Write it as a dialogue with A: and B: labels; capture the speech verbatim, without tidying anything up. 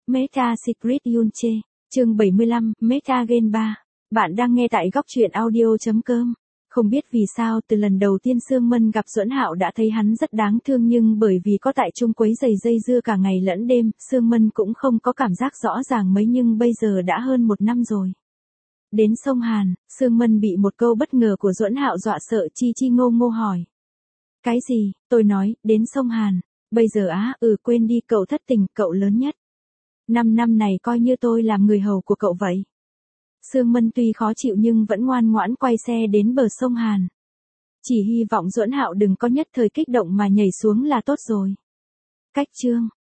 A: Meta Secret Yunche, chương bảy mươi lăm, Meta Gen ba. Bạn đang nghe tại góc truyện audio chấm com. Không biết vì sao từ lần đầu tiên Sương Mân gặp Duẫn Hạo đã thấy hắn rất đáng thương, nhưng bởi vì có tại chung quấy giày dây dưa cả ngày lẫn đêm, Sương Mân cũng không có cảm giác rõ ràng mấy, nhưng bây giờ đã hơn một năm rồi. Đến sông Hàn, Sương Mân bị một câu bất ngờ của Duẫn Hạo dọa sợ, chi chi ngô ngô hỏi. Cái gì? Tôi nói, đến sông Hàn. Bây giờ á, ừ quên đi, cậu thất tình, cậu lớn nhất. Năm năm này coi như tôi làm người hầu của cậu vậy. Sương Mân tuy khó chịu nhưng vẫn ngoan ngoãn quay xe đến bờ sông Hàn. Chỉ hy vọng Duẫn Hạo đừng có nhất thời kích động mà nhảy xuống là tốt rồi. Cách chương